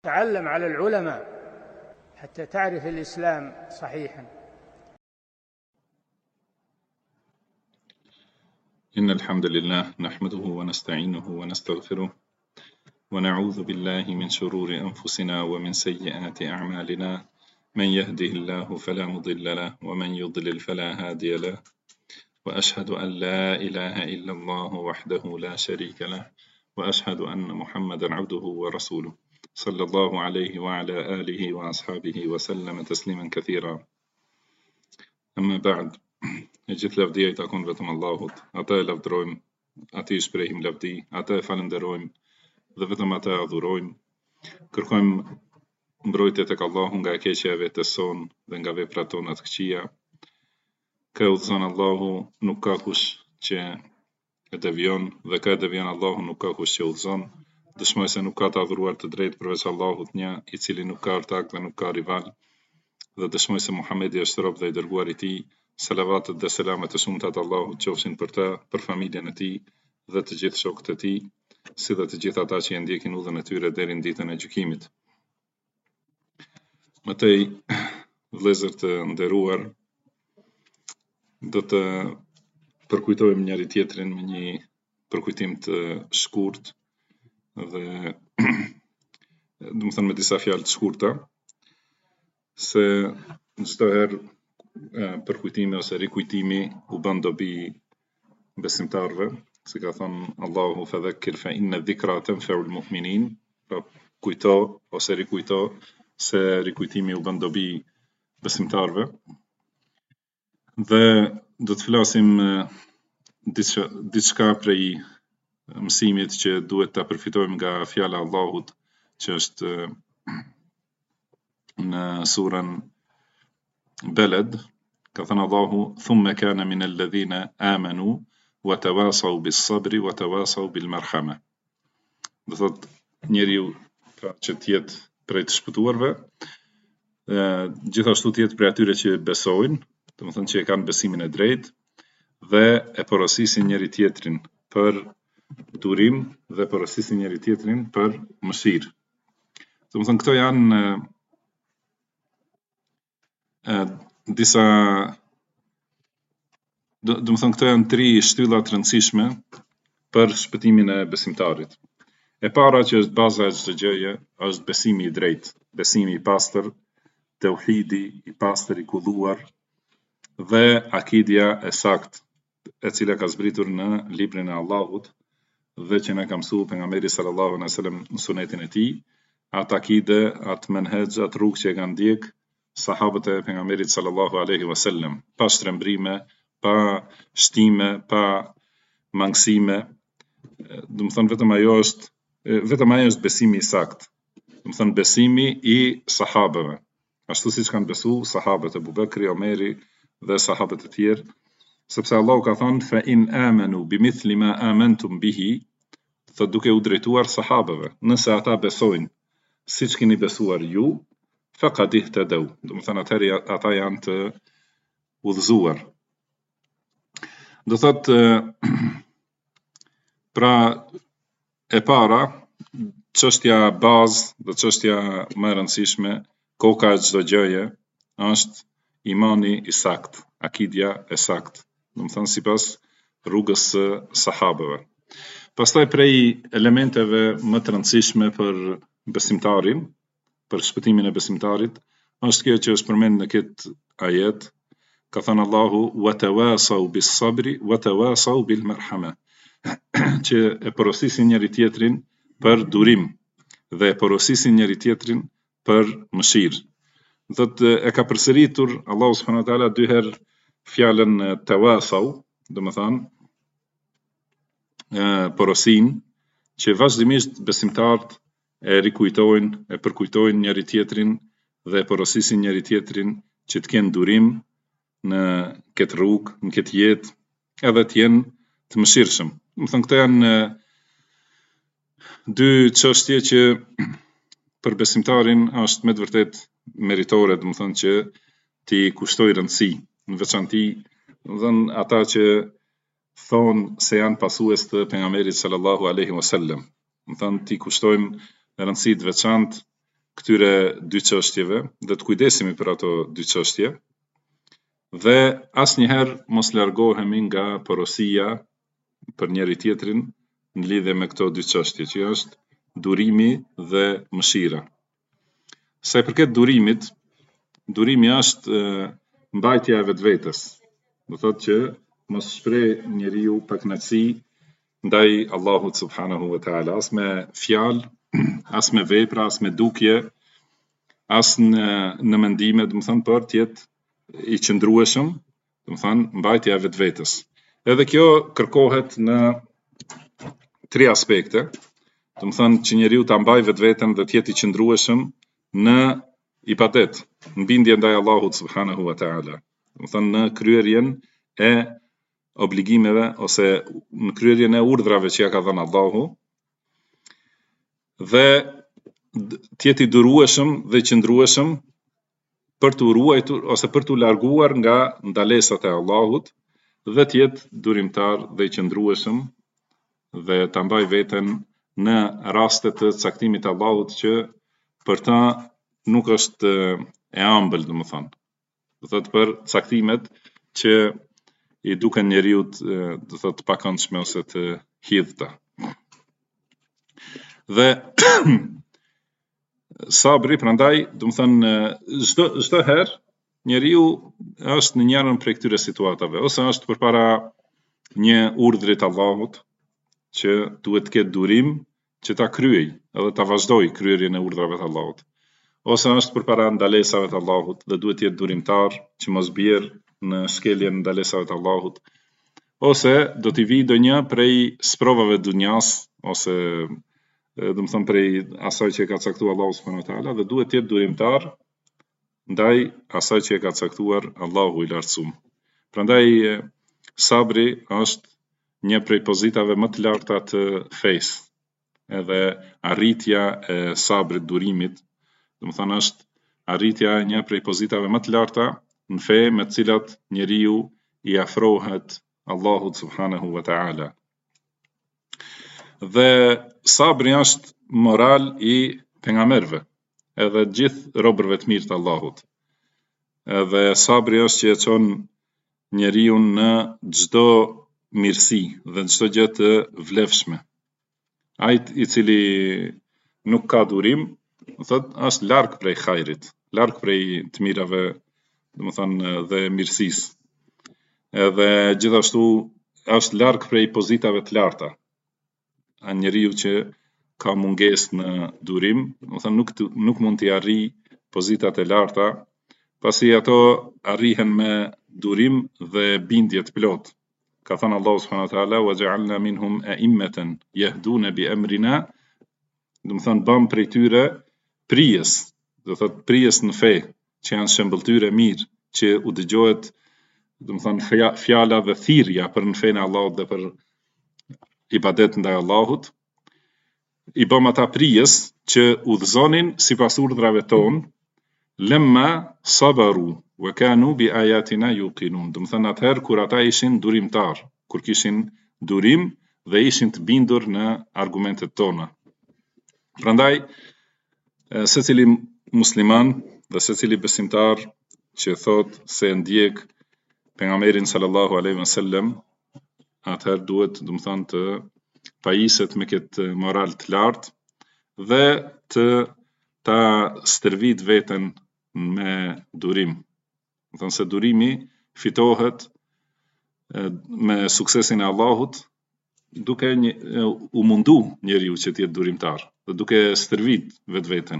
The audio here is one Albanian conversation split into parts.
تعلم على العلماء حتى تعرف الإسلام صحيحا. إن الحمد لله نحمده ونستعينه ونستغفره ونعوذ بالله من شرور أنفسنا ومن سيئات أعمالنا، من يهده الله فلا مضل له ومن يضلل فلا هادي له، وأشهد أن لا إله إلا الله وحده لا شريك له، وأشهد أن محمدا عبده ورسوله صلى الله عليه وعلى آله وأصحابه وسلم تسليما كثيرا. أما بعد، Gjithë lavdia I takon vetëm Allahut, ata e lavdrojmë, atij shprehim lavdi, ata e falenderojmë dhe vetëm ata e adhurojmë. Kërkojmë mbrojtje tek Allahu nga e keqja e vetes son dhe nga veprat tona të këqija. Ka udhëzon Allahu, nuk ka kush që e devion, dhe ka e devion Allahu, nuk ka kush që udhëzon. Dëshmoj se nuk ka të adhuruar të drejtë përveç Allahut një, I cili nuk ka ortak dhe nuk ka rival, dhe dëshmoj se Muhamedi është rob dhe I dërguar I Tij. Salavatet dhe selamet e shumta të Allahut qofshin për ta, për familjen e tij dhe të gjithë shokët e tij, si dhe të gjithë ata që e ndjekin udhën e tyre deri në ditën e gjykimit. Mëtej, vëllezër të nderuar, do të përkujtojmë njëri tjetrin me një përkujtim të shkurt dhe me disa fjalë të shkurta, se çdo herë përkujtimi ose rikujtimi u bën dobi besimtarëve, si ka thënë Allahu fadhakkir fa inna dhikra tanfa'ul mu'minin, pra kujto ose rikujto se rikujtimi u bën dobi besimtarëve. Dhe do të flasim diçka prej mësimit që duhet ta përfitojmë nga fjala e Allahut, që është në surën Beled, ka thënë Allahu thumma kana min alladhina amanu wa tawasaw bis sabri wa tawasaw bil marhama. Do thot njeriu pra që të jetë prej të shpëtuarve, gjithashtu të jetë prej atyre që besojnë, domethënë që e kanë besimin e drejtë dhe e porosisin njëri tjetrin për durim dhe porosisin njëri tjetrin për mëshirë. Domethënë këto janë disa këto janë tri shtylla të rëndësishme për shpëtimin e besimtarit. E para që është baza e çdo gjëje, është besimi I drejtë, besimi I pastër, tauhidi I pastër I kulluar dhe akidja e saktë, e cila ka zbritur në librin e Allahut dhe që na ka mësuar pejgamberi sallallahu alaihi wasallam në sunetin e tij, atë akide, atë menhexh, atë rrugë që e kanë ndjek sahabët e pejgamberit sallallahu alaihi wasallam, pa shtrembrime, pa shtime, pa mangësime. Domethënë vetëm ajo është besimi I saktë. Domethënë besimi I sahabëve, ashtu siç kanë besu sahabët e Abu Bekri, Omeri dhe sahabët e tjerë, sepse Allahu ka thënë fa in amanu bimithli ma amantum bihi, thot duke u drejtuar sahabëve, nëse ata besojnë siç keni besuar ju, faqad ihtadaw, domethënë atëherë ata janë të udhëzuar. Do thot pra e para, çështja bazë dhe çështja më e rëndësishme, koka e çdo gjëje, është imani I saktë, akidja e saktë, domethënë sipas rrugës së sahabëve. Pastaj prej elementeve më të rëndësishme për besimtarin, për shpëtimin e besimtarit, është kjo që është përmendur në këtë ajet, ka thënë Allahu wa tawasaw bis sabri wa tawasaw bil marhama, që e porosisin njëri tjetrin për durim dhe e porosisin njëri tjetrin për mëshirë. Thotë e ka përsëritur Allahu subhanahu wa taala dy herë fjalën tawasaw, domethënë porosin, që vazhdimisht besimtarët e rikujtojnë, e përkujtojnë njëri tjetrin dhe e porosisin njëri tjetrin që të kenë durim në këtë rrugë, në këtë jetë, edhe të jenë të mëshirshëm. Domethënë këto janë dy çështje që për besimtarin është me të vërtet meritore, domethënë që ti kushtoj rëndësi, në veçanti, domethënë ata që thonë se janë pasues të pejgamberit sallallahu alaihi wasallam. Domethënë ti kushtojmë rëndësi të veçantë këtyre dy çështjeve dhe të kujdesemi për ato dy çështje dhe asnjëherë mos largohemi nga porosia për njëri tjetrin në lidhje me këto dy çështje, që është durimi dhe mëshira. Sa i përket durimit, durimi është mbajtja e vetvetes. Do thotë që mos shpreh njeriu pakënaqësi ndaj Allahut subhanahu wa taala, as me fjalë, as me vepra, as me dukje, as në mendime, do të thënë për të jetë i qëndrueshëm, do të thënë mbajtja e vetvetes. Edhe kjo kërkohet në 3 aspekte, do të thënë që njeriu ta mbajë vetveten dhe të jetë i qëndrueshëm në ibadet, në bindje ndaj Allahut subhanahu wa taala. Do të thënë në kryerjen e obligimeve ose në kryerjen e urdhrave që ja ka dhënë Allahu dhe të jetë i durueshëm dhe i qëndrueshëm për të ruajtur ose për të larguar nga ndalesat e Allahut dhe të jetë durimtar dhe i qëndrueshëm dhe ta mbaj veten në raste të caktimit të Allahut që për ta nuk është e ëmbël, domethënë. Do thotë për caktimet që i duken njeriut, do thotë pakëndshme ose të hidhta. Dhe sabri prandaj, do të thënë çdo herë njeriu është në njërin prej këtyre situatave, ose është përpara një urdhri të Allahut që duhet të ketë durim që ta kryej edhe ta vazhdoj kryerjen e urdhrave të Allahut, ose është përpara ndalesave të Allahut dhe duhet të jetë durimtar që mos bjerë në shkeljen e ndalesave të Allahut, ose do t'i vijë ndonjë prej sprovave dunjas ose do të thënë prej asaj që e ka caktuar Allahu subhanahu wa taala dhe duhet të jetë durimtar ndaj asaj që e ka caktuar Allahu i lartësuar. Prandaj sabri është një prej pozitave më të larta të fesë. Edhe arritja e sabrit, durimit, do të thënë është arritja e një prej pozitave më të larta në fe me të cilat njeriu i afrohet Allahut subhanahu wa taala. Dhe sabri është moral i pejgamberëve, edhe gjithë robërve të mirë të Allahut. Edhe sabri është që e çon njeriu në çdo mirësi dhe çdo gjë të vlefshme. Ai i cili nuk ka durim, thotë është larg prej hajrit, larg prej të mirave, domethënë dhe mirësisë. Edhe gjithashtu është larg prej pozitave të larta. A njeriu që ka mungesë në durim, domethënë nuk mund t'i arrijë pozitat e larta, pasi ato arrihen me durim dhe bindje të plotë. Ka thënë Allahu subhanahu wa taala wa ja'alna minhum a'immatan yahduna bi amrina, domethënë bëm prej tyre prijes, do thotë prijes në fe, që janë shembulltyre mirë, që u dëgjohet domethënë fjala dhe thirrja për në fenë e Allahut dhe për ibadet ndaj Allahut, i bëm ata prijes që udhëzonin sipas urdhrave tonë, lemma sabaru wa kanu bi ayatina yuqinun. Domethënë atëherë kur ata ishin durimtar, kur kishin durim dhe ishin të bindur në argumentet tona. Prandaj secili musliman dhe secili besimtar që thot se ndjek pejgamberin sallallahu alaihi wasallam, atëherë duhet, domethënë, të pajiset me këtë moral të lartë dhe ta stërvit veten me durim. Domethënë se durimi fitohet me suksesin e Allahut duke u mundu njeriu që të jetë durimtar dhe duke stërvit vetveten.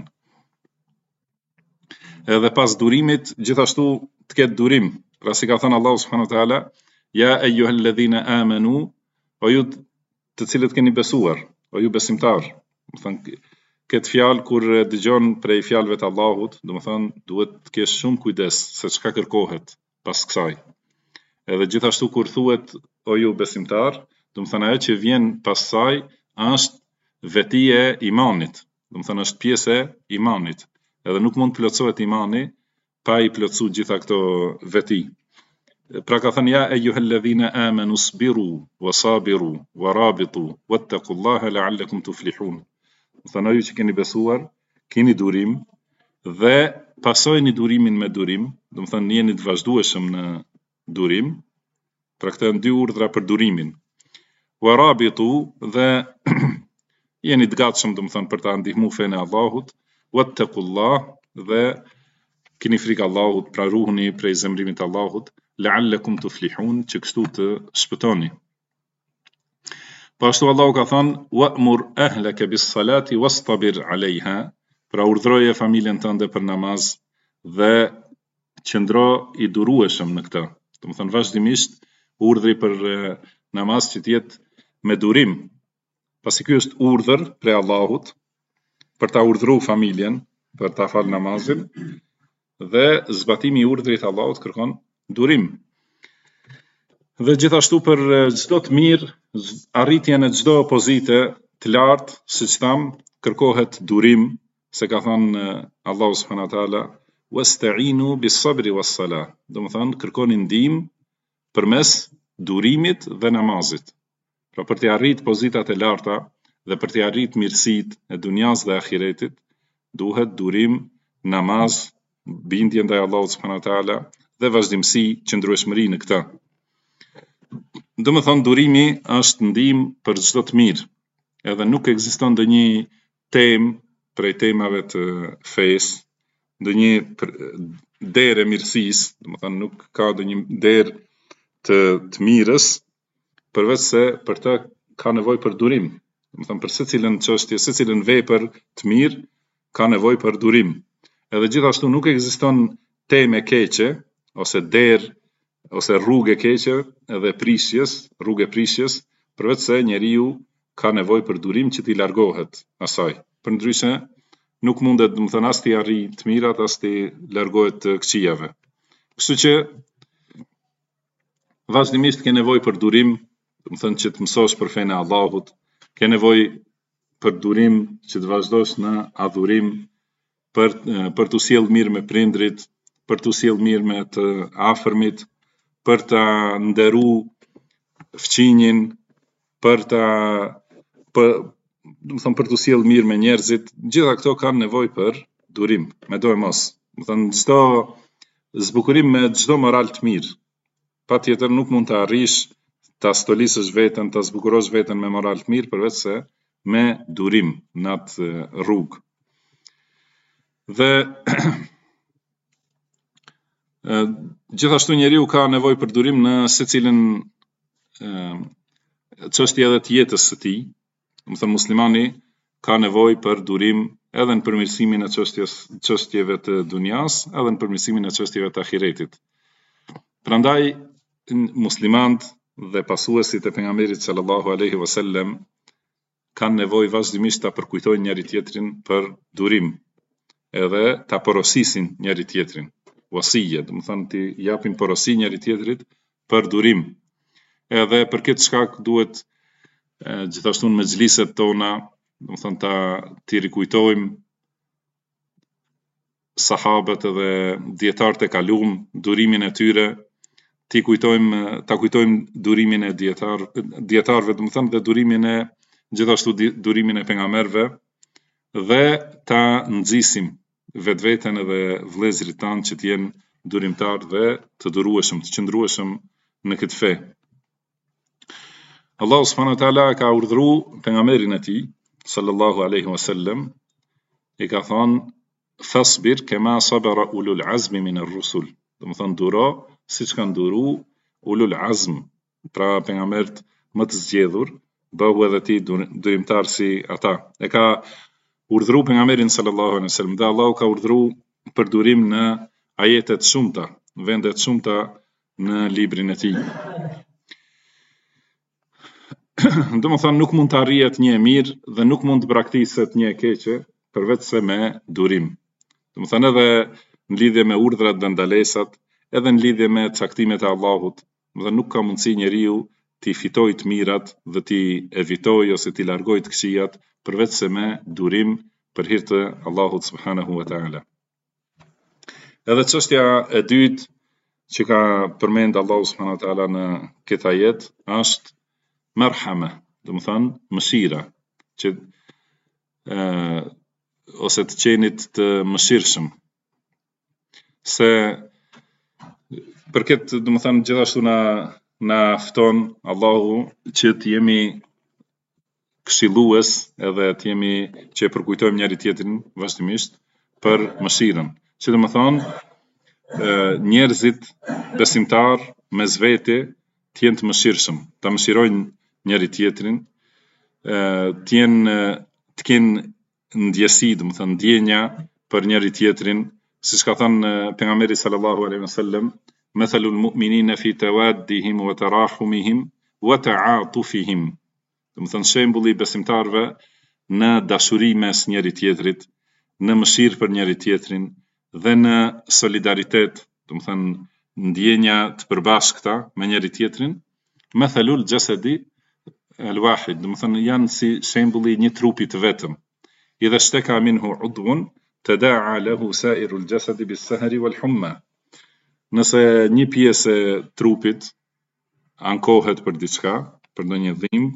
Edhe pas durimit gjithashtu të ketë durim. Pra si ka thënë Allahu subhanahu wa taala, ja ayyuhalladhina amanu, o ju të cilët keni besuar, o ju besimtar. Domethënë këtë fjalë kur dëgjon prej fjalëve të Allahut, domethënë duhet të kesh shumë kujdes se çka kërkohet pas kësaj. Edhe gjithashtu kur thuhet o ju besimtar, domethënë ajo që vjen pas saj është vetia e imanit. Domethënë është pjesë e imanit. Edhe nuk mund të plotësohet imani pa i plotësuar gjitha këto veti. Pra ka thënë ja ayyuhalladhina amanu sabiru wa sabiru wa rabitu wattaqullaha la'allakum tuflihun. Thënë ju që keni besuar, keni durim dhe pasojeni durimin me durim, do të thënë jeni të vazhdueshëm në durim, pra këto janë dy urdhra për durimin. Wa rabitu dhe jeni të gatshëm do të thënë për ta ndihmuar fenë e Allahut, wattaqullah dhe keni frikë Allahut, pra ruhuni prej zemrimit të Allahut, la'allakum tuflihun, që kështu të shpëtoni. Pashtu Allahu ka thënë wa'mur ahlaka bis-salati wastabir 'alayha, pra urdhroje familjen tënde për namaz dhe qëndro i durueshëm në këtë. Do të thënë vazhdimisht urdhri për namaz që të jetë me durim. Pasi ky është urdhër prej Allahut për ta urdhëruar familjen për ta fal namazin dhe zbatimi i urdhrit të Allahut kërkon durim. Dhe gjithashtu për çdo të mirë, arritjen e çdo pozite të lartë, siç tham, kërkohet durim, se ka thënë Allahu subhanahu wa taala wasta'inu bis-sabri was-salah. Do të thënë kërkoni ndihmë përmes durimit dhe namazit. Pra për të arritur pozitat e larta dhe për të arritur mirësitë e dunjas dhe ahiretit, duhet durim, namaz, bindje ndaj Allahut subhanahu wa taala dhe vazhdimsi, qëndrueshmëri në këtë. Do të thënë durimi është ndihmë për çdo të mirë, edhe nuk ekziston ndonjë temë prej temave të fesë, ndonjë derë e mirësisë, do të thënë nuk ka ndonjë derë të mirës, përveç se për të ka nevojë për durim. Do të thënë për secilën çështje, secilën vepër të mirë ka nevojë për durim. Edhe gjithashtu nuk ekziston temë e keqe ose derë ose rrugë e keqe edhe rrugë e prishjes, përveç se njeriu ka nevojë për durim që t'i largohet asaj. Përndryshe nuk mundet, do të thënë, as t'i arrijë të mirat, as t'i largohet të këqijave. Kështu që vazhdimisht ke nevojë për durim, do të thënë që të mësosh për fenë e Allahut, ke nevojë për durim që të vazhdosh në adhurim, për të sjellë mirë me prindrit, për të sjellë mirë me të afërmit, për ta nderu fqinjin, për të sjellë mirë me njerëzit. Gjitha këto kanë nevojë për durim, me do e mos. Do të thënë çdo zbukurim me çdo moral të mirë. Patjetër nuk mund të arrish ta stolisësh veten, ta zbukurosh veten me moral të mirë përveç se me durim në atë rrugë. Dhe gjithashtu njeriu ka nevojë për durim në secilën çështje edhe të jetës së tij. Do të thënë muslimani ka nevojë për durim edhe në përmirësimin e çështjeve të dunjas, edhe në përmirësimin e çështjeve të ahiretit. Prandaj muslimanët dhe pasuesit e pejgamberit sallallahu alaihi wasallam kanë nevojë vazhdimisht ta përkujtojnë njëri tjetrin për durim, edhe ta porosisin njëri tjetrin. Wasije, do të thënë ti japin porosi njëri tjetrit për durim. Edhe për këtë shkak duhet gjithashtu në mexhliset tona, do të thënë ti rikujtojmë sahabët edhe dietarët e kaluam, durimin e tyre, ta kujtojmë durimin e dietarëve, do të thënë dhe durimin e gjithashtu durimin e pejgamberëve dhe ta nxisim vetveten edhe vëllezërit tanë që të jenë durimtar dhe të durueshëm, të qëndrueshëm në këtë fe. Allahu subhanahu wa taala ka urdhëruar pejgamberin e tij sallallahu alaihi wasallam, i ka thënë fasbir kama sabara ulul azmi min ar-rusul. Do të thënë duro siç kanë duru ulul azm, pra pejgamberët më të zgjedhur, bëhu edhe ti durimtar si ata. E ka urdhëruar pejgamberin sallallahu alaihi wasallam dhe Allahu ka urdhëruar për durim në ajete të shumta, vende të shumta në librin e tij. Do të thënë nuk mund të arrihet një e mirë dhe nuk mund të braktiset një e keqe përveç se me durim. Do të thënë edhe në lidhje me urdhrat dhe ndalesat, edhe në lidhje me caktimet e Allahut, dhe nuk ka mundësi njeriu t'i fitoj të mirat dhe t'i evitoj ose t'i largoj të këqijat përveç se me durim për hir të Allahut subhanahu wa taala. Edhe çështja e dytë që ka përmend Allahu subhanahu wa taala në këtë ajet është marhama, do të thënë mëshira, që ose të qenit të mëshirshëm. Se përket, domethënë, gjithashtu na fton Allahu që të jemi këshillues edhe të jemi që e përkujtojmë njëri tjetrin vazhdimisht për mëshirën. Që domethënë njerëzit besimtar mes vete të jenë të mëshirshëm, ta mëshirojnë njëri tjetrin, të kenë ndjesi, domethënë ndjenja për njëri tjetrin, siç ka thënë pejgamberi sallallahu alaihi wasallam, mathalul mu'minina fi tawaddihim wa tarahumihim wa ta'atufihim. Domethënë shembulli i besimtarëve në dashuri mes njëri tjetrit, në mëshirë për njëri tjetrin dhe në solidaritet, domethënë ndjenja të përbashkëta me njëri tjetrin, mathalul jasadi al-wahid, domethënë janë si shembulli një trupi të vetëm. Idha ishtaka minhu udhun tada'a lahu sa'irul jasadi bis-sahri wal-humma. Nëse një pjesë e trupit ankohet për diçka, për ndonjë dhimbje,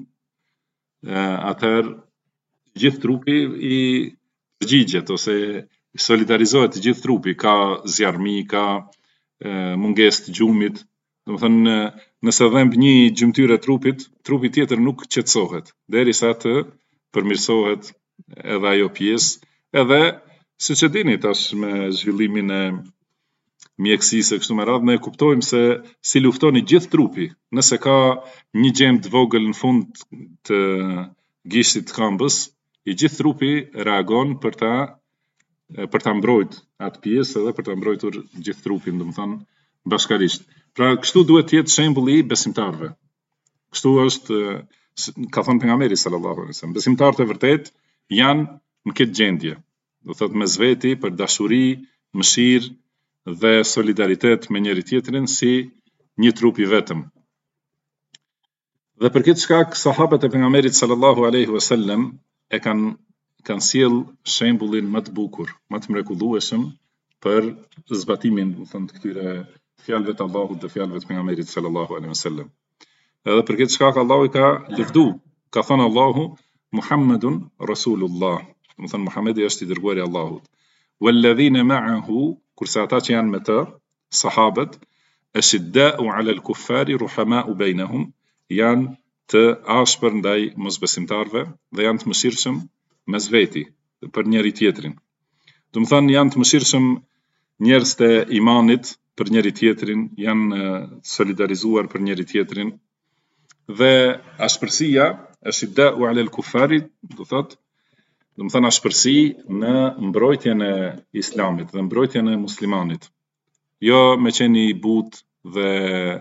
atëherë gjithë trupi i përgjigjet ose solidarizohet gjithë trupi, ka zjarmi, ka mungesë të gjumit. Domethënë nëse dhemb një gjymtyrë e trupit, trupi tjetër nuk qetësohet, derisa të përmirësohet edhe ajo pjesë, edhe siç e dini tash me zhvillimin e mjekësisë kështu me radhë, ne kuptojmë se si lufton i gjithë trupi. Nëse ka një gjemë të vogël në fund të gishtit të këmbës, i gjithë trupi reagon për ta mbrojtur atë pjesë edhe për ta mbrojtur gjithë trupin, domethënë bashkarisht. Pra kështu duhet të jetë shembulli i besimtarëve. Kështu është, ka thënë pejgamberi sallallahu alaihi wasallam, besimtarët e vërtet janë në këtë gjendje. Do thotë mes veti për dashuri, mëshirë dhe solidaritet me njëri tjetrin si një trup i vetëm. Dhe për këtë shkak sahabët e pejgamberit sallallahu alaihi wasallam e kanë sjell shembullin më të bukur, më të mrekullueshëm për zbatimin, do thënë, të këtyre fjalëve të Allahut dhe fjalëve të pejgamberit sallallahu alaihi wasallam. Edhe për këtë shkak Allahu i ka lëvdu, ka thënë Allahu Muhammedun Rasulullah, do thënë Muhamedi është i dërguari i Allahut. Walladhina ma'ahu, kurse ata që janë me të, sahabët, ashidda'u 'ala al-kuffari ruhama'u bainahum, janë të ashpër ndaj mosbesimtarëve dhe janë të mëshirshëm mes veti për njëri tjetrin. Do të thënë janë të mëshirshëm njerëz të imanit për njëri tjetrin, janë solidarizuar për njëri tjetrin. Dhe ashpërsia, ashidda'u 'ala al-kuffari, do të thënë ashpërsi në mbrojtjen e islamit dhe mbrojtjen e muslimanit. Jo me qenë i butë dhe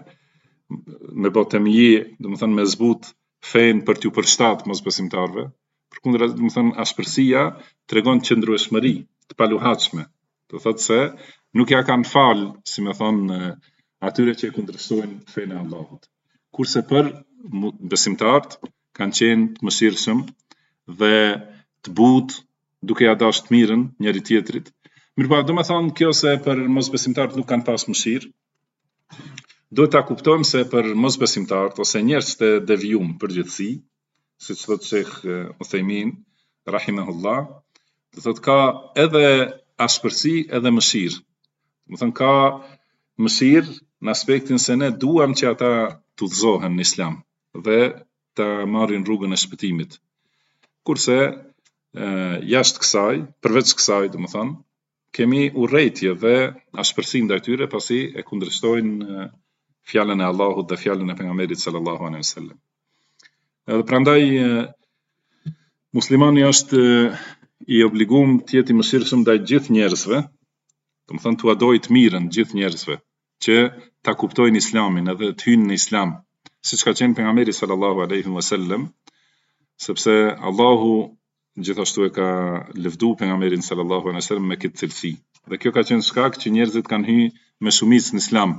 me botemji, do të thënë me zbut fen për t'ju përshtat mosbesimtarëve. Përkundër, do të thënë ashpërsia tregon qëndrueshmëri, të paluhatshme. Do thotë se nuk ja kanë falë, si me thonë, atyre që e kundërshtojnë fenë e Allahut. Kurse për besimtarët kanë qenë të mëshirshëm dhe të butë, duke ja dashur të mirën njëri tjetrit. Mirëpo, do të thonë kjo se për mosbesimtarët nuk kanë pas mëshirë. Duhet ta kuptojmë se për mosbesimtarët ose njerëz të devijum përgjithësi, siç thotë Sheikh Uthaymin rahimahullah, do thotë ka edhe ashpërsi edhe mëshirë. Do thënë ka mëshirë në aspektin se ne duam që ata të udhëzohen në islam dhe të marrin rrugën e shpëtimit. Kurse jashtë kësaj, përveç kësaj, do të thënë, kemi urrëtie dhe ashpërsi ndaj tyre pasi e kundërshtojnë fjalën e Allahut dhe fjalën e pejgamberit sallallahu alaihi wasallam. Edhe prandaj muslimani është i obliguar të jetë i mëshirshëm ndaj gjithë njerëzve, do të thënë t'u adojë të mirën gjithë njerëzve, që ta kuptojnë islamin edhe të hyjnë në islam, siç ka qenë pejgamberi sallallahu alaihi wasallam, sepse Allahu gjithashtu e ka lëvdu pejgamberin sallallahu alaihi wasallam me këtë cilësi. Dhe kjo ka qenë shkak që njerëzit kanë hyrë me shumicë në islam.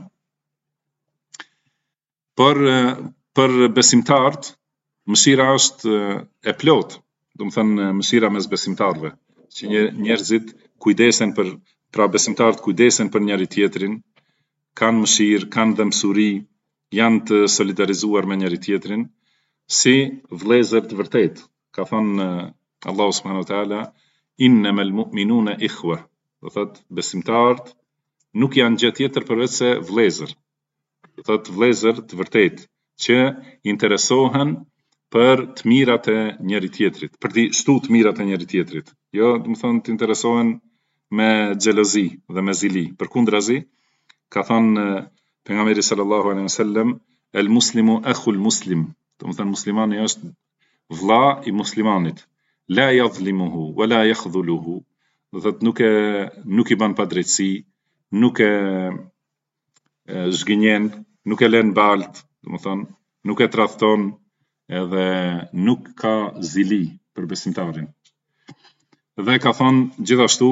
Për besimtarët, mëshira është e plotë, do të thënë mëshira mes besimtarëve, që njerëzit kujdesen pra besimtarët kujdesen për njëri tjetrin, kanë mëshirë, kanë dëmsuri, janë të solidarizuar me njëri tjetrin, si vëllezër të vërtet. Ka thënë Allahu subhanahu wa taala, innamal mu'minuna ikhwa. Do thot besimtarët nuk janë gjë tjetër përveç se vëllezër. Do thot vëllezër të vërtetë që interesohen për të mirat e njëri tjetrit, për të shtu të mirat e njëri tjetrit. Jo, do të thonë të interesohen me xhelozi dhe me zili. Përkundrazi, ka thënë pejgamberi sallallahu alaihi wasallam, el muslimu akhul muslim. Do të thonë muslimani është vëlla i muslimanit. La yadhlimuhu wala yakhdhuluhu. Do thotë nuk i bën padrejtësi, nuk e zhgënjen, nuk e lën balt, do të thonë nuk e tradhton edhe nuk ka zili për besimtarin. Dhe ka thonë gjithashtu,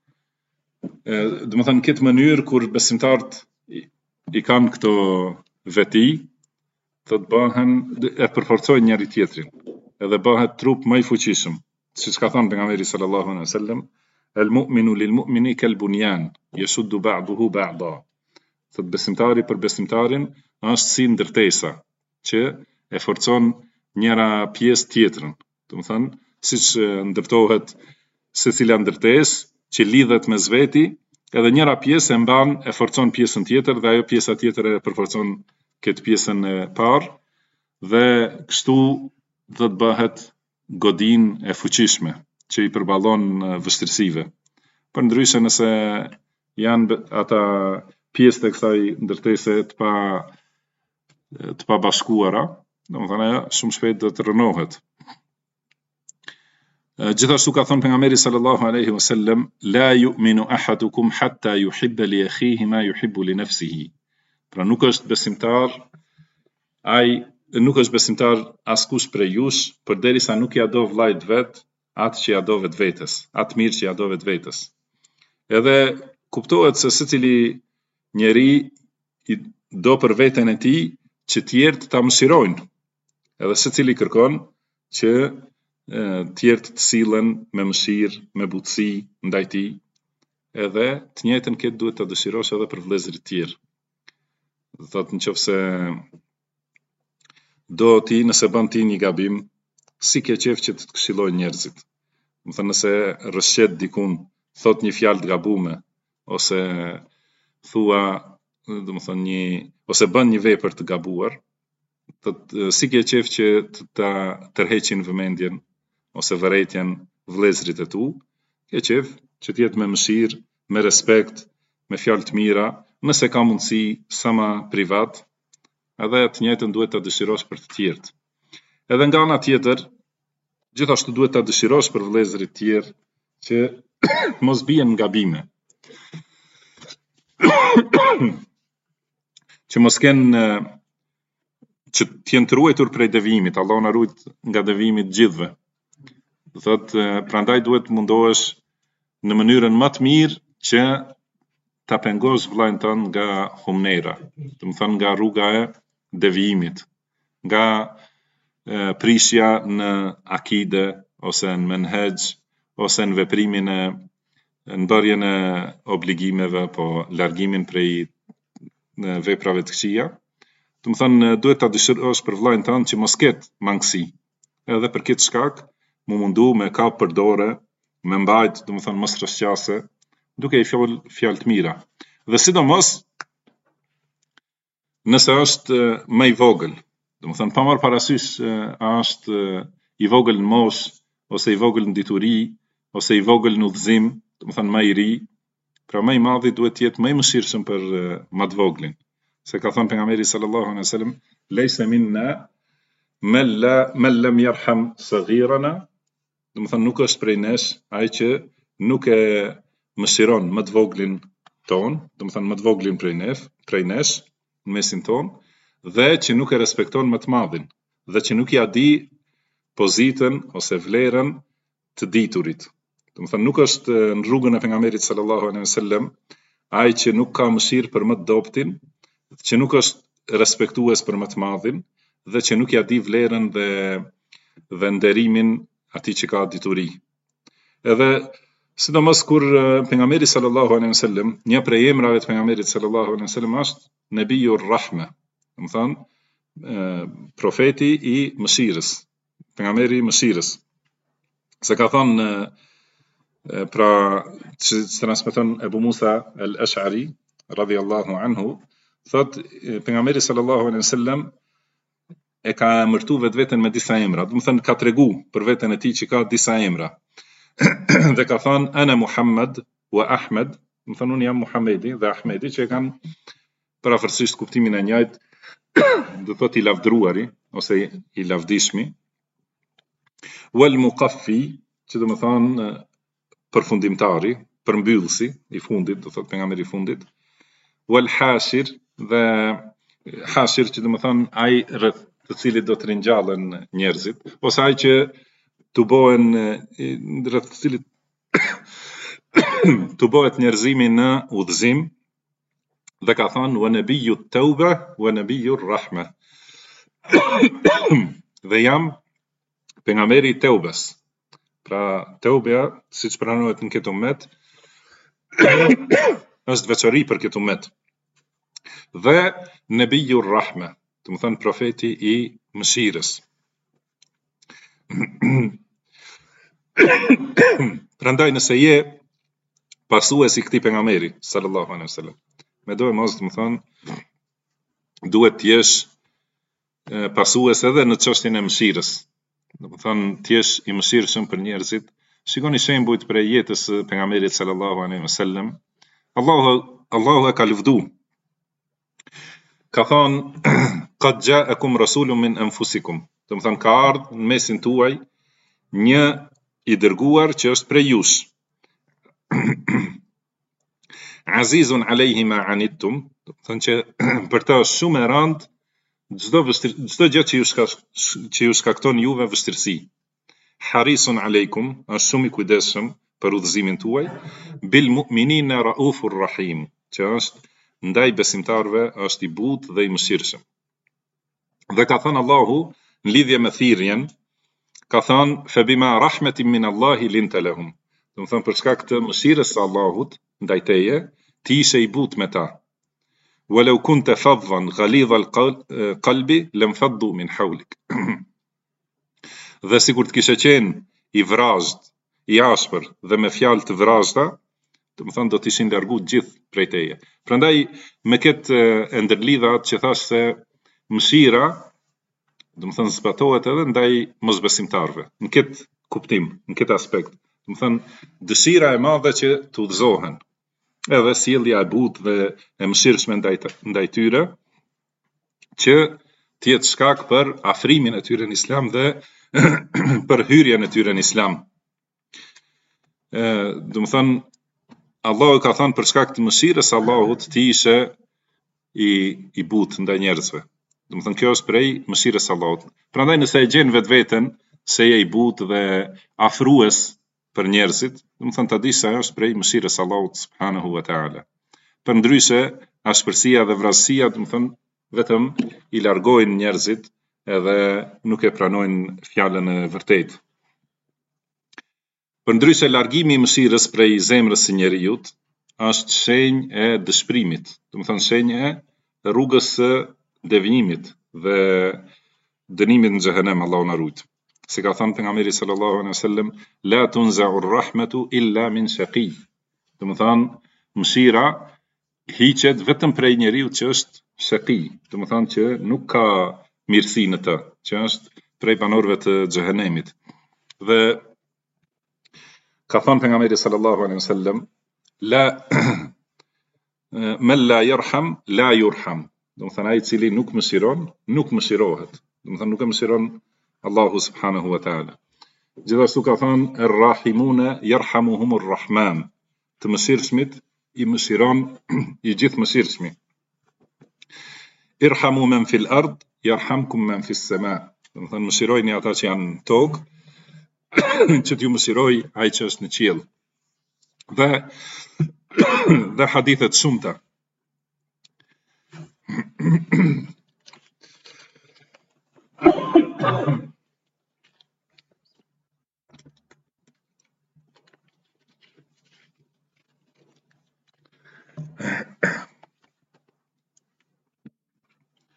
do të thonë këtë mënyrë kur besimtarët i kanë këto veti, të bëhen e përforcojnë njëri tjetrin, edhe bëhet trup më i fuqishëm, siç ka thënë pejgamberi sallallahu alaihi wasallam, el mu'minu lil mu'mini kal bunyan, yashuddu ba'duhu ba'da. Thot besimtari për besimtarin është si ndërtesa që e forcon njëra pjesë tjetrën. Do të thonë, siç ndërtohet secila ndërtesë që lidhet mes veti, edhe njëra pjesë e mban e forcon pjesën tjetër dhe ajo pjesa tjetër e përforcon këtë pjesën e parë dhe kështu do të bëhet godinë e fuqishme që i përballon vështirësive. Përndryshe nëse janë ata pjesë të kësaj ndërtese të pabashkuara, domethënë shumë shpejt do të rënohet. Gjithashtu ka thënë pejgamberi sallallahu alaihi wasallam, la yu'minu ahadukum hatta yuhibba li akhihi ma yuhibbu li nafsihi. Pra nuk është besimtar askush prej jush përderisa nuk ja do vllajt vet atë që ja do vetvetes, atë mirë që ja do vetvetes. Edhe kuptohet se secili njeri i do për veten e tij që tjerët ta mëshirojnë. Edhe secili kërkon që tjerët të sillen me mëshirë, me butësi ndaj tij, edhe të njëjtën këtë duhet ta dëshirosh edhe për vëllezërit tjerë. Do thotë nëse do ti, nëse bën ti një gabim, si ke qef që të këshillojnë njerëzit. Do thënë nëse rrëshqet dikun, thot një fjalë të gabume, ose thua, do të thonë ose bën një vepër të gabuar, si ke qef që të ta tërheqin vëmendjen ose vërejtjen vëllezërit e tu, ke qef që të jetë me mëshirë, me respekt, me fjalë të mira, nëse ka mundësi sa më privat, edhe të njëjtën duhet ta dëshirosh për të tjerët. Edhe nga ana tjetër, gjithashtu duhet ta dëshirosh për vëllezërit tjerë që mos bien në gabime. Që mos kenë që të jenë të ruajtur prej devijimit, Allahu na ruaj nga devijimi të gjithëve. Do thotë, prandaj duhet mundohesh në mënyrën më të mirë që ta pengosh vllajën tënd nga humnera, do të thonë nga rruga e devijimit, nga prishja në akide ose në menhexh ose në veprimin e në bërjen e obligimeve, po largimin prej veprave të këqija. Do të thonë duhet ta dëshirosh për vllajën tënd që mos ketë mangësi. Edhe për këtë shkak mu mundu me kap për dorë, me mbajt, do të thonë mos rrëshqase, duke i fjalë të mira. Dhe sidomos nëse është më i vogël, do të thonë pa marrë parasysh a është i vogël në moshë, ose i vogël në dituri, ose i vogël në udhëzim, do të thonë më i ri, pra më i madhi duhet të jetë më i mëshirshëm për më të voglin. Se ka thënë pejgamberi sallallahu alaihi wasallam, laysa minna man lam yarham saghirana, do të thonë nuk është prej nesh ai që nuk e mëshiron më të voglin ton, do të thonë më të voglin prej nesh, në mesin ton, dhe që nuk e respekton më të madhin, dhe që nuk ja di pozitën ose vlerën të diturit. Do të thonë nuk është në rrugën e pejgamberit sallallahu alaihi wasallam ai që nuk ka mëshirë për më të dobtin, që nuk është respektues për më të madhin, dhe që nuk ja di vlerën dhe nderimin atij që ka dituri. Edhe sidomos kur pejgamberi sallallahu alaihi wasallam, një prej emrave të pejgamberit sallallahu alaihi wasallam është Nebiyur Rahme, do të thonë profeti i mëshirës, pejgamberi i mëshirës. Se ka thënë Pra që transmeton Ebu Musa al-Ash'ari radhiyallahu anhu, thot pejgamberi sallallahu alaihi wasallam e ka emërtu vetveten me disa emra, do të thënë ka tregu për veten e tij që ka disa emra. Dhe ka thënë ana Muhammad wa Ahmed, do të thënë unë jam Muhamedi dhe Ahmedi, që e kanë parafërsisht kuptimin e njëjtë, do thotë i lavdruari ose i lavdishmi. Wal muqaffi, që do të thënë përfundimtari, përmbyllësi i fundit, do thotë pejgamberi i fundit. Wal hashir, dhe hashir që do të thonë ai rreth të cilit do të ringjallen njerëzit, ose ai që të bëhen rreth të cilit të bëhet njerëzimi në udhëzim, dhe ka thënë wa nabiyyu tauba wa nabiyyu rahma. Dhe jam pejgamberi i teubes. Pra teubja, siç pranohet në këtë ummet, është veçori për këtë ummet. Dhe nabiyyu rahma, do të thënë profeti i mëshirës. Prandaj nëse je pasues i këtij pejgamberi sallallahu alaihi wasallam, me do e mos, do të thënë duhet të jesh pasues edhe në çështjen e mëshirës. Do të thënë të jesh i mëshirshëm për njerëzit. Shikoni shembujt për jetës së pejgamberit sallallahu alaihi wasallam. Allahu e ka lëvdu. Ka thënë qad ja'akum rasulun min anfusikum. Do të thënë ka ardhur në mesin tuaj një i dërguar që është prej jush. Azizun alayhi ma anittum, do të thënë që për të është shumë e rëndë çdo gjë që ju shkakton juve vështirësi. Harisun aleikum, është shumë i kujdesshëm për udhëzimin tuaj. Bil mu'minina raufur rahim, që është ndaj besimtarve është i butë dhe i mëshirshëm. Dhe ka thënë Allahu në lidhje me thirrjen, ka thënë fa bima rahmetin min Allahi linta lahum. Do të thënë për shkak të mëshirës së Allahut ndaj teje, ti ishe i butë me ta. Walau kunta faddan ghalidha al-qalbi lam faddu min hawlik. Dhe sikur të kishe qenë i vrazhd, i ashpër dhe me fjalë të vrazhda, do të thënë do të ishin largu gjithë prej teje. Prandaj me këtë e ndërlidhat që thash se mëshira, do të thënë zbatohet edhe ndaj mosbesimtarëve, në këtë kuptim, në këtë aspekt. Do të thënë dëshira e madhe që të udhëzohen, edhe sjellja e butë dhe e mëshirshme ndaj tyre, që të jetë shkak për afrimin e tyre në Islam dhe për hyrjen e tyre në Islam. Do të thënë Allahu ka thënë për shkak të mëshirës së Allahut ti ishe i butë ndaj njerëzve. Do të thënë kjo është prej mëshirës së Allahut. Prandaj nëse e gjen vetveten se je i butë dhe afrues për njerëzit, do të thënë ta di se është prej mëshirës së Allahut subhanahu wa taala. Përndryshe, ashpërsia dhe vrasësia, do të thënë vetëm i largojnë njerëzit edhe nuk e pranojnë fjalën e vërtetë. Përndryshe, largimi i mëshirës prej zemrës së njerëzit është shenjë e dëshpërimit, do të thënë shenjë e rrugës së devijimit dhe dënimit në xhehenem, Allahu na ruaj. Si ka thënë pejgamberi sallallahu alaihi wasallam, la tunza'u ar-rahmatu illa min shaqi. Do të thënë mëshira hiqet vetëm prej njeriu që është shaqi, do të thënë që nuk ka mirësi në të, që është prej banorëve të xhehenemit. Dhe ka thënë pejgamberi sallallahu alaihi wasallam, la man la yarham la yurham. Do të thënë ai i cili nuk mëshiron, nuk mëshirohet. Do të thënë nuk e mëshiron Allahu subhanahu wa ta'ala. Gjithashtu ka thënë ar-rahimuna yarhamuhumur rahman. Të mëshirshmit i mëshiron i gjithë mëshirshmi. Irhamu man fil ard yarhamkum man fis sama. Do të thënë mëshirojini ata që janë në tokë, që t'ju mëshiroj ai që është në qiell. Dhe hadithet shumëta.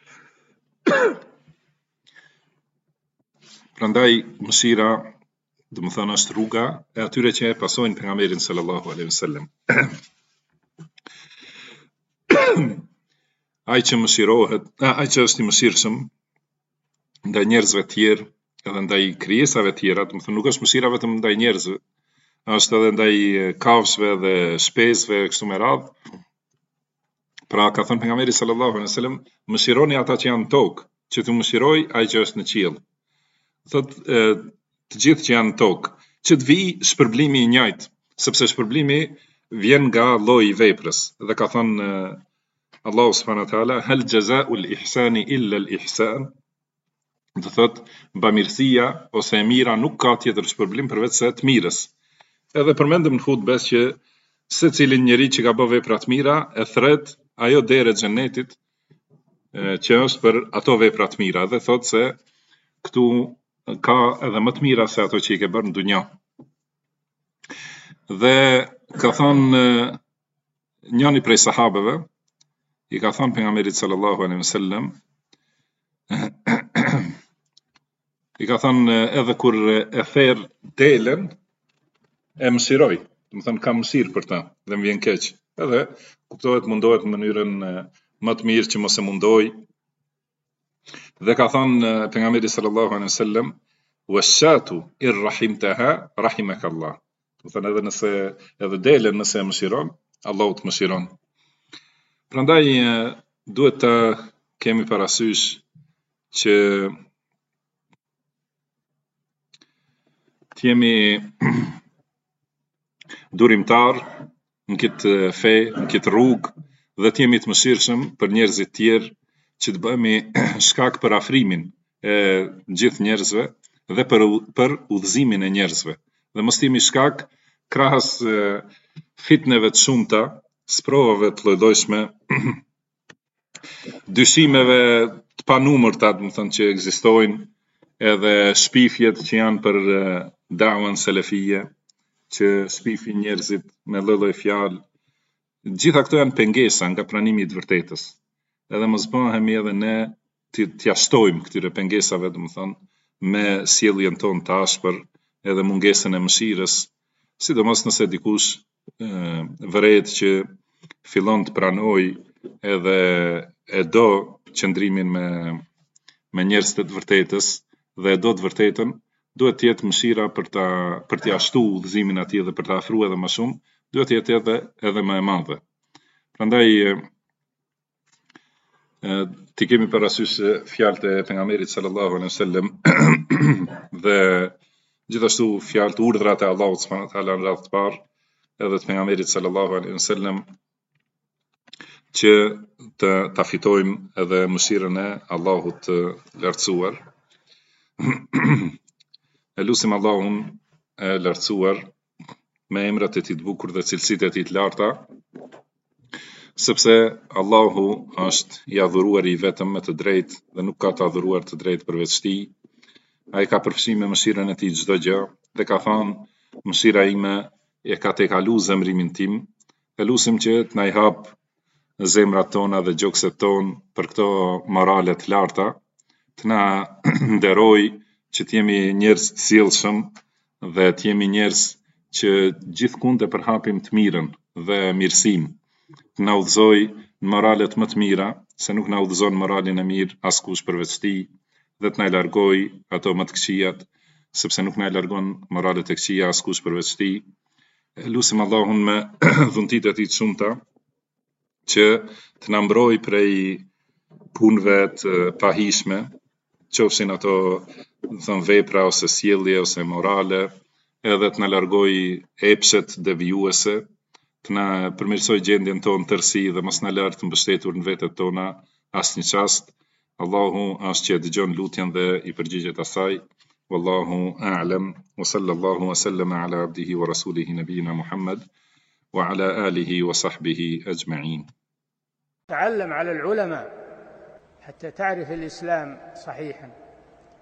Prandaj mëshira dhe më thënë është rruga e atyre që e pasojnë pejgamberin sallallahu alaihi wasallam. Ai që mëshirohet, ai që është i mëshirshëm ndaj njerëzve të tjerë edhe ndaj krijesave të tjera, do të thonë nuk është mëshira vetëm ndaj njerëzve, është edhe ndaj kafshëve dhe shpesëve kështu me radhë. Pra ka thënë pejgamberi sallallahu alaihi wasallam, mëshironi ata që janë në tokë, që të mëshiroj ai që është në qiell. Thotë të gjithë që janë në tokë, që të vijë shpërblimi i njëjtë, sepse shpërblimi vjen nga lloji i veprës. Dhe ka thënë Allahu subhanahu wa taala, hal jazaa'ul ihsani illa al ihsan. Do thotë bamirësia ose e mira nuk ka tjetër shpërblim përveç se të mirës. Edhe përmendëm në hutbes që secili njeri që ka bërë vepra të mira e thret ajo derë e xhenetit që është për ato vepra të mira, dhe thotë se këtu ka edhe më të mira se ato që i ke bërë në dunjë. Dhe ka thënë njëri prej sahabeve, i ka thënë pejgamberit sallallahu alaihi wasallam, i ka thënë edhe kur e therr delën e mëshiroj, do të thënë kam mëshirë për ta dhe më vjen keq. Edhe kuptohet mundohet në mënyrën më të mirë që mos e mundoj. Dhe ka thënë pejgamberi sallallahu alaihi wasallam, washatu irrahimtaha rahimakallah. Do thënë edhe nëse edhe delën nëse e mëshiron, Allahu të mëshiron. Prandaj duhet të kemi parasysh që të jemi durimtar në këtë fe, në këtë rrugë, dhe të jemi të mëshirshëm për njerëzit tjerë, që të bëhemi shkak për afrimin e gjithë njerëzve dhe për udhëzimin e njerëzve. Dhe mos të jemi shkak krahas fitneve të shumta, sprovave të lloj-llojshme, dyshimeve të panumërta, do të thënë që ekzistojnë, edhe shpifjet që janë për da'wan selefie, që shpifin njerëzit me lloj-lloj fjalë. Gjitha këto janë pengesa nga pranimi i të vërtetës. Edhe mos bëhemi edhe ne t'ja shtojmë këtyre pengesave, do të thënë, me sjelljen tonë të ashpër, edhe mungesën e mëshirës, sidomos nëse dikush vëret që fillon të pranoj edhe e do qëndrimin me njerëz të vërtetës dhe e do të vërtetën, duhet të jetë mëshira për t'i ashtu udhëzimin atij dhe për t'a afruar edhe më shumë, duhet të jetë edhe më e madhe. Prandaj ti kemi parasysh fjalët e pejgamberit sallallahu alaihi wasallam dhe gjithashtu fjalët urdhrat e Allahut subhanahu wa taala në radhë të parë, edhe të pejgamberit sallallahu alaihi wasallam, që ta fitojmë edhe mëshirën e Allahut të lartësuar. E lutim Allahun e lartësuar me emrat e tij të bukur dhe cilësitë e tij të larta, sepse Allahu është i adhuruar i vetëm me të drejtë dhe nuk ka të adhuruar të drejtë përveç tij. Ai ka përfshirë me mëshirën e tij çdo gjë dhe ka thënë, mëshira ime e ka tejkalu zemrimin tim. E lutim që të na i hap zemrat tona dhe gjokset tonë për këto morale të larta, të na nderoj që të jemi njerëz të sjellshëm dhe të jemi njerëz që gjithkund e përhapim të mirën dhe mirësinë, të na udhëzoj në moralet më të mira, se nuk na udhëzon moralin e mirë askush përveç tij, dhe të na largoj ato më të këqijat, sepse nuk na largon moralet e këqija askush përveç tij. Lutim Allahun me dhuntitë e tij të shumta që të na mbrojë prej punëve të pahishme, qofshin ato thënë vepra ose sjellje ose morale, edhe të na largoj epshet devijuese, të na përmirësoj gjendjen tonë tërësi dhe mos na lart të mbështetur në vetet tona asnjë çast. Allahu është që e dëgjon lutjen dhe i përgjigjet asaj. Wallahu a'lam, wa sallallahu wa sallama ala abdihi wa rasulihi nabiyina Muhammad wa ala alihi wa sahbihi ajma'in. تعلم على العلماء حتى تعرف الإسلام صحيحا.